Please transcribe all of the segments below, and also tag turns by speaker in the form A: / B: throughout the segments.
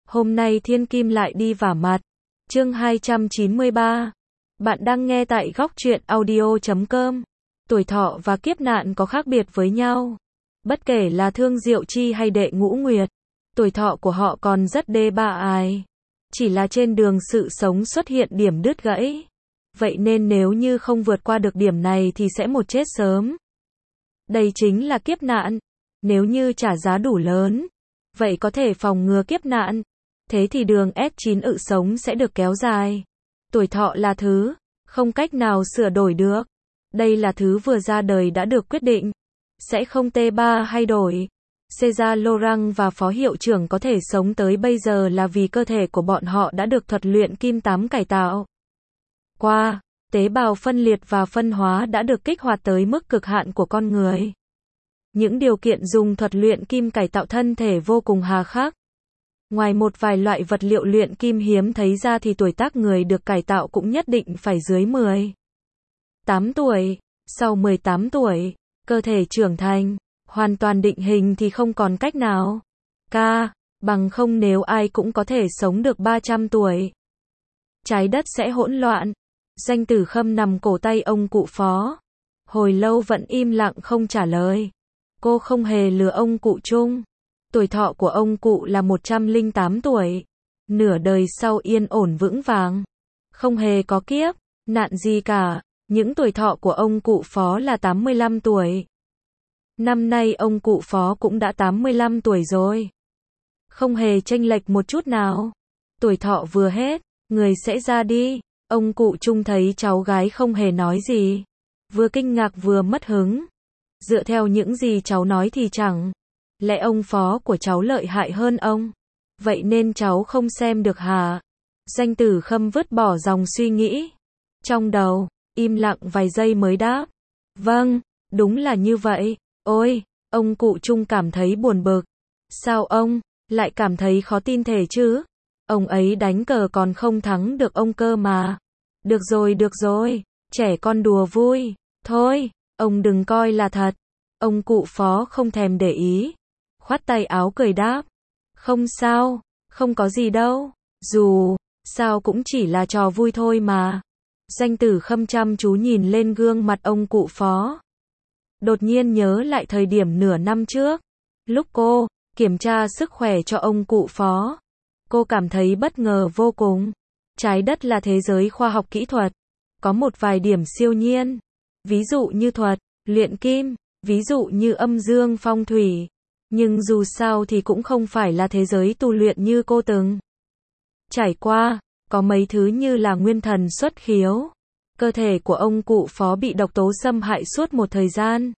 A: Hôm nay thiên kim lại đi vả mặt. Chương 293. Bạn đang nghe tại góc truyện audio.com. Tuổi thọ và kiếp nạn có khác biệt với nhau. Bất kể là Thương Diệu Chi hay Đệ Ngũ Nguyệt, tuổi thọ của họ còn rất đê ba ai. Chỉ là trên đường sự sống xuất hiện điểm đứt gãy. Vậy nên nếu như không vượt qua được điểm này thì sẽ một chết sớm. Đây chính là kiếp nạn. Nếu như trả giá đủ lớn, vậy có thể phòng ngừa kiếp nạn. Thế thì đường S9 ự sống sẽ được kéo dài. Tuổi thọ là thứ không cách nào sửa đổi được. Đây là thứ vừa ra đời đã được quyết định. Sẽ không T3 hay đổi. César Laurent và phó hiệu trưởng có thể sống tới bây giờ là vì cơ thể của bọn họ đã được thuật luyện kim 8 cải tạo qua. Tế bào phân liệt và phân hóa đã được kích hoạt tới mức cực hạn của con người. Những điều kiện dùng thuật luyện kim cải tạo thân thể vô cùng hà khắc. Ngoài một vài loại vật liệu luyện kim hiếm thấy ra thì tuổi tác người được cải tạo cũng nhất định phải dưới 18 tuổi. Sau 18 tuổi, cơ thể trưởng thành, hoàn toàn định hình thì không còn cách nào. Bằng không nếu ai cũng có thể sống được 300 tuổi. Trái đất sẽ hỗn loạn. Danh Tử Khâm nằm cổ tay ông cụ phó. Hồi lâu vẫn im lặng không trả lời. Cô không hề lừa ông cụ Trung. Tuổi thọ của ông cụ là 108 tuổi. Nửa đời sau yên ổn vững vàng. Không hề có kiếp nạn gì cả. Những tuổi thọ của ông cụ phó là 85 tuổi. Năm nay ông cụ phó cũng đã 85 tuổi rồi. Không hề chênh lệch một chút nào. Tuổi thọ vừa hết, người sẽ ra đi. Ông cụ Trung thấy cháu gái không hề nói gì. Vừa kinh ngạc vừa mất hứng. Dựa theo những gì cháu nói thì chẳng lẽ ông phó của cháu lợi hại hơn ông? Vậy nên cháu không xem được hả? Danh Tử Khâm vứt bỏ dòng suy nghĩ trong đầu, im lặng vài giây mới đáp. Vâng, đúng là như vậy. Ôi, ông cụ Trung cảm thấy buồn bực. Sao ông lại cảm thấy khó tin thể chứ? Ông ấy đánh cờ còn không thắng được ông cơ mà. Được rồi, trẻ con đùa vui. Thôi, ông đừng coi là thật. Ông cụ phó không thèm để ý. Khoát tay áo cười đáp. Không sao, không có gì đâu. Dù sao cũng chỉ là trò vui thôi mà. Danh Tử Khâm chăm chú nhìn lên gương mặt ông cụ phó. Đột nhiên nhớ lại thời điểm nửa năm trước. Lúc cô kiểm tra sức khỏe cho ông cụ phó. Cô cảm thấy bất ngờ vô cùng. Trái đất là thế giới khoa học kỹ thuật. Có một vài điểm siêu nhiên. Ví dụ như thuật luyện kim. Ví dụ như âm dương phong thủy. Nhưng dù sao thì cũng không phải là thế giới tu luyện như cô từng trải qua. Có mấy thứ như là nguyên thần xuất khiếu. Cơ thể của ông cụ phó bị độc tố xâm hại suốt một thời gian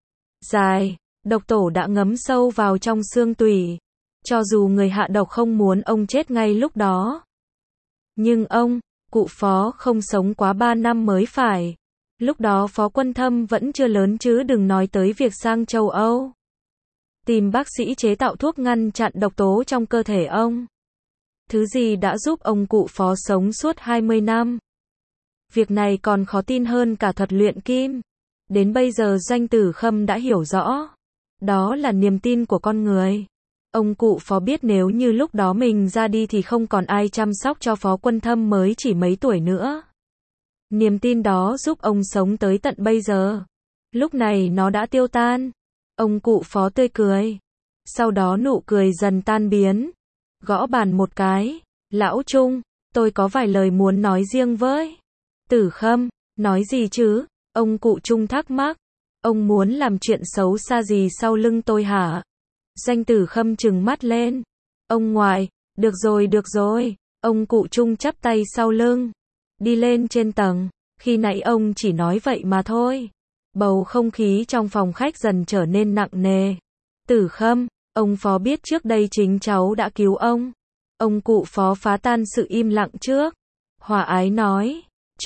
A: dài. Độc tố đã ngấm sâu vào trong xương tủy. Cho dù người hạ độc không muốn ông chết ngay lúc đó. Nhưng ông, cụ phó không sống quá 3 năm mới phải. Lúc đó Phó Quân Thâm vẫn chưa lớn chứ đừng nói tới việc sang châu Âu. Tìm bác sĩ chế tạo thuốc ngăn chặn độc tố trong cơ thể ông. Thứ gì đã giúp ông cụ phó sống suốt 20 năm. Việc này còn khó tin hơn cả thuật luyện kim. Đến bây giờ Danh Tử Khâm đã hiểu rõ. Đó là niềm tin của con người. Ông cụ phó biết nếu như lúc đó mình ra đi thì không còn ai chăm sóc cho Phó Quân Thâm mới chỉ mấy tuổi nữa. Niềm tin đó giúp ông sống tới tận bây giờ. Lúc này nó đã tiêu tan. Ông cụ phó tươi cười. Sau đó nụ cười dần tan biến. Gõ bàn một cái. Lão Trung, tôi có vài lời muốn nói riêng với Tử Khâm. Nói gì chứ? Ông cụ Trung thắc mắc. Ông muốn làm chuyện xấu xa gì sau lưng tôi hả? Danh Tử Khâm trừng mắt lên. Ông ngoại, được rồi. Ông cụ Trung chắp tay sau lưng. Đi lên trên tầng. Khi nãy ông chỉ nói vậy mà thôi. Bầu không khí trong phòng khách dần trở nên nặng nề. Tử Khâm, ông phó biết trước đây chính cháu đã cứu ông. Ông cụ phó phá tan sự im lặng trước. Hòa ái nói.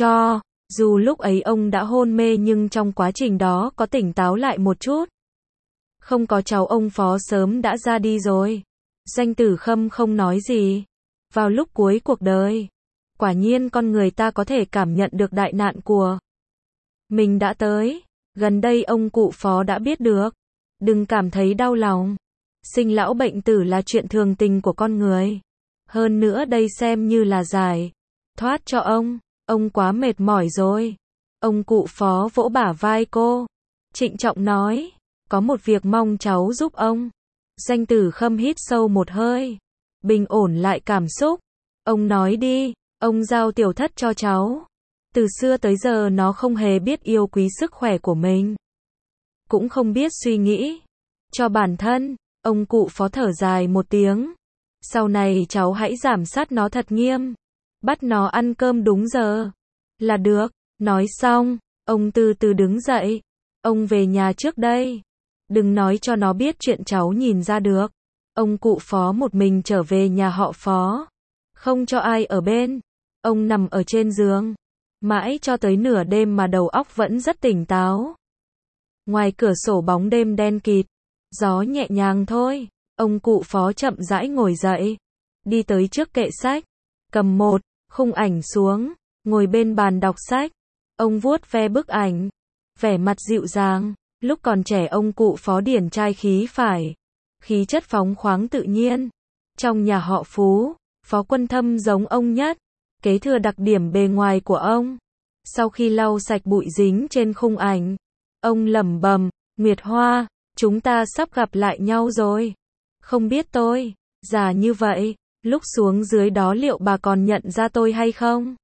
A: Dù lúc ấy ông đã hôn mê nhưng trong quá trình đó có tỉnh táo lại một chút. Không có cháu ông phó sớm đã ra đi rồi. Danh Tử Khâm không nói gì. Vào lúc cuối cuộc đời, quả nhiên con người ta có thể cảm nhận được đại nạn của mình đã tới. Gần đây ông cụ phó đã biết được. Đừng cảm thấy đau lòng. Sinh lão bệnh tử là chuyện thường tình của con người. Hơn nữa đây xem như là giải thoát cho ông quá mệt mỏi rồi. Ông cụ Phó vỗ bả vai cô, trịnh trọng nói, có một việc mong cháu giúp ông. Doanh Tử Khâm hít sâu một hơi, bình ổn lại cảm xúc. Ông nói đi, ông giao tiểu thất cho cháu. Từ xưa tới giờ nó không hề biết yêu quý sức khỏe của mình, cũng không biết suy nghĩ cho bản thân. Ông cụ Phó thở dài một tiếng. Sau này cháu hãy giảm sát nó thật nghiêm, bắt nó ăn cơm đúng giờ là được. Nói xong, ông từ từ đứng dậy. Ông về nhà trước đây, đừng nói cho nó biết chuyện cháu nhìn ra được. Ông cụ Phó một mình trở về nhà họ Phó, không cho ai ở bên. Ông nằm ở trên giường, mãi cho tới nửa đêm mà đầu óc vẫn rất tỉnh táo. Ngoài cửa sổ bóng đêm đen kịt, gió nhẹ nhàng thôi. Ông cụ Phó chậm rãi ngồi dậy, đi tới trước kệ sách, cầm một khung ảnh xuống, ngồi bên bàn đọc sách. Ông vuốt ve bức ảnh, vẻ mặt dịu dàng. Lúc còn trẻ ông cụ Phó điển trai khí phải, khí chất phóng khoáng tự nhiên. Trong nhà họ Phú, Phó Quân Thâm giống ông nhất, kế thừa đặc điểm bề ngoài của ông. Sau khi lau sạch bụi dính trên khung ảnh, ông lẩm bẩm, Nguyệt Hoa, chúng ta sắp gặp lại nhau rồi. Không biết tôi già như vậy, lúc xuống dưới đó liệu bà còn nhận ra tôi hay không?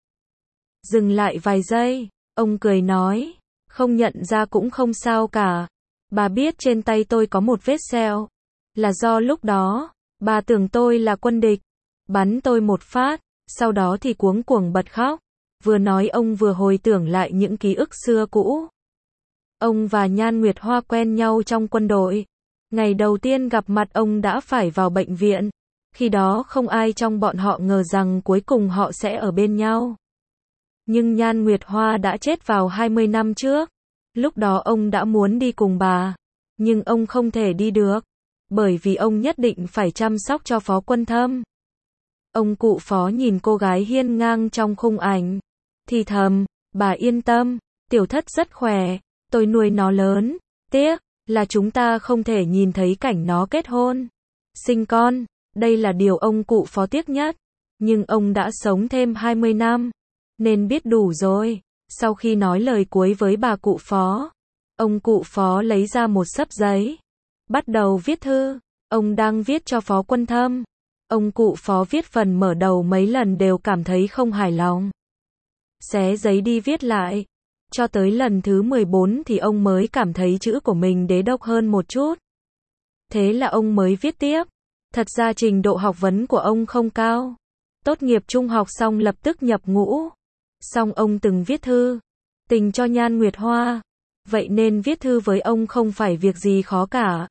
A: Dừng lại vài giây, ông cười nói, không nhận ra cũng không sao cả. Bà biết trên tay tôi có một vết sẹo, là do lúc đó bà tưởng tôi là quân địch, bắn tôi một phát, sau đó thì cuống cuồng bật khóc. Vừa nói ông vừa hồi tưởng lại những ký ức xưa cũ. Ông và Nhan Nguyệt Hoa quen nhau trong quân đội. Ngày đầu tiên gặp mặt ông đã phải vào bệnh viện. Khi đó không ai trong bọn họ ngờ rằng cuối cùng họ sẽ ở bên nhau. Nhưng Nhan Nguyệt Hoa đã chết vào 20 năm trước. Lúc đó ông đã muốn đi cùng bà, nhưng ông không thể đi được, bởi vì ông nhất định phải chăm sóc cho Phó Quân Thâm. Ông cụ Phó nhìn cô gái hiên ngang trong khung ảnh, thì thầm, bà yên tâm, tiểu thất rất khỏe, tôi nuôi nó lớn, tiếc là chúng ta không thể nhìn thấy cảnh nó kết hôn, sinh con. Đây là điều ông cụ Phó tiếc nhất, nhưng ông đã sống thêm 20 năm, nên biết đủ rồi. Sau khi nói lời cuối với bà cụ Phó, ông cụ Phó lấy ra một xấp giấy, bắt đầu viết thư. Ông đang viết cho Phó Quân Thâm. Ông cụ Phó viết phần mở đầu mấy lần đều cảm thấy không hài lòng, xé giấy đi viết lại. Cho tới lần thứ 14 thì ông mới cảm thấy chữ của mình đế độc hơn một chút. Thế là ông mới viết tiếp. Thật ra trình độ học vấn của ông không cao. Tốt nghiệp trung học xong lập tức nhập ngũ. Xong ông từng viết thư tình cho Nhan Nguyệt Hoa, vậy nên viết thư với ông không phải việc gì khó cả.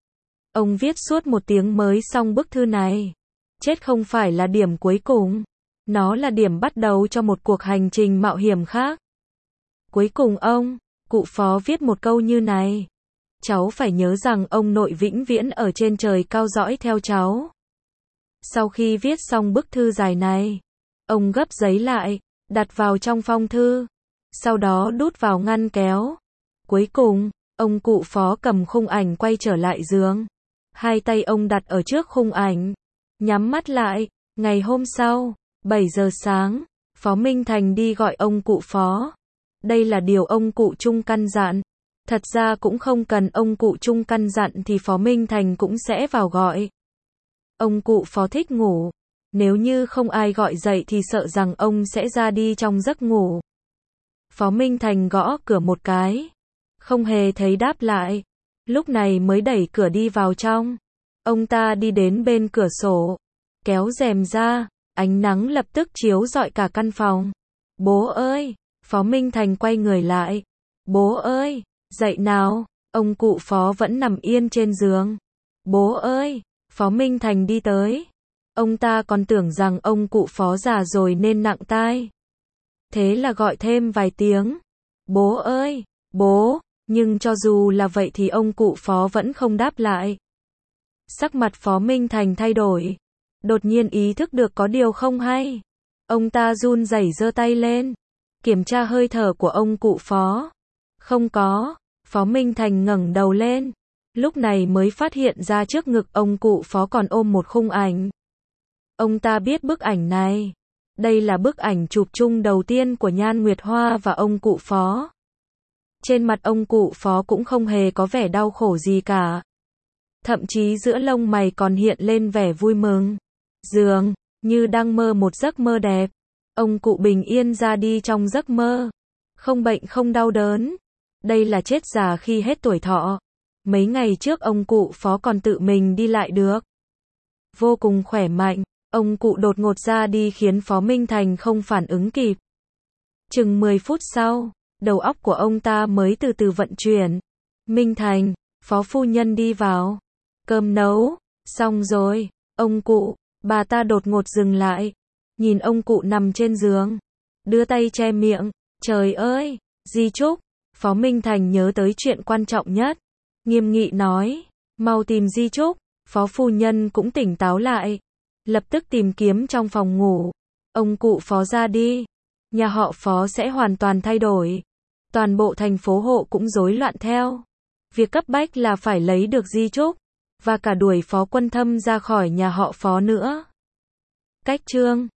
A: Ông viết suốt 1 tiếng mới xong bức thư này. Chết không phải là điểm cuối cùng, nó là điểm bắt đầu cho một cuộc hành trình mạo hiểm khác. Cuối cùng ông cụ Phó viết một câu như này: cháu phải nhớ rằng ông nội vĩnh viễn ở trên trời cao dõi theo cháu. Sau khi viết xong bức thư dài này, ông gấp giấy lại, đặt vào trong phong thư, sau đó đút vào ngăn kéo. Cuối cùng, ông cụ Phó cầm khung ảnh quay trở lại giường. Hai tay ông đặt ở trước khung ảnh, nhắm mắt lại. Ngày hôm sau, 7 giờ sáng, Phó Minh Thành đi gọi ông cụ Phó. Đây là điều ông cụ Trung căn dặn. Thật ra cũng không cần ông cụ Trung căn dặn thì Phó Minh Thành cũng sẽ vào gọi. Ông cụ Phó thích ngủ. Nếu như không ai gọi dậy thì sợ rằng ông sẽ ra đi trong giấc ngủ. Phó Minh Thành gõ cửa một cái, không hề thấy đáp lại. Lúc này mới đẩy cửa đi vào trong. Ông ta đi đến bên cửa sổ, kéo rèm ra, ánh nắng lập tức chiếu rọi cả căn phòng. Bố ơi! Phó Minh Thành quay người lại. Bố ơi! Dậy nào! Ông cụ Phó vẫn nằm yên trên giường. Bố ơi! Phó Minh Thành đi tới. Ông ta còn tưởng rằng ông cụ Phó già rồi nên nặng tai. Thế là gọi thêm vài tiếng. Bố ơi! Bố! Nhưng cho dù là vậy thì ông cụ Phó vẫn không đáp lại. Sắc mặt Phó Minh Thành thay đổi. Đột nhiên ý thức được có điều không hay. Ông ta run rẩy giơ tay lên, kiểm tra hơi thở của ông cụ Phó. Không có. Phó Minh Thành ngẩng đầu lên, lúc này mới phát hiện ra trước ngực ông cụ Phó còn ôm một khung ảnh. Ông ta biết bức ảnh này. Đây là bức ảnh chụp chung đầu tiên của Nhan Nguyệt Hoa và ông cụ Phó. Trên mặt ông cụ Phó cũng không hề có vẻ đau khổ gì cả. Thậm chí giữa lông mày còn hiện lên vẻ vui mừng. Dường như đang mơ một giấc mơ đẹp. Ông cụ bình yên ra đi trong giấc mơ. Không bệnh không đau đớn. Đây là chết già khi hết tuổi thọ. Mấy ngày trước ông cụ Phó còn tự mình đi lại được. Vô cùng khỏe mạnh. Ông cụ đột ngột ra đi khiến Phó Minh Thành không phản ứng kịp. Chừng 10 phút sau, đầu óc của ông ta mới từ từ vận chuyển. Minh Thành, Phó phu nhân đi vào. Cơm nấu, xong rồi. Ông cụ, bà ta đột ngột dừng lại. Nhìn ông cụ nằm trên giường. Đưa tay che miệng. Trời ơi, di chúc. Phó Minh Thành nhớ tới chuyện quan trọng nhất. Nghiêm nghị nói, mau tìm di chúc. Phó phu nhân cũng tỉnh táo lại. Lập tức tìm kiếm trong phòng ngủ. Ông cụ Phó ra đi. Nhà họ Phó sẽ hoàn toàn thay đổi. Toàn bộ thành phố Hộ cũng rối loạn theo. Việc cấp bách là phải lấy được di chúc. Và cả đuổi Phó Quân Thâm ra khỏi nhà họ Phó nữa. Cách chương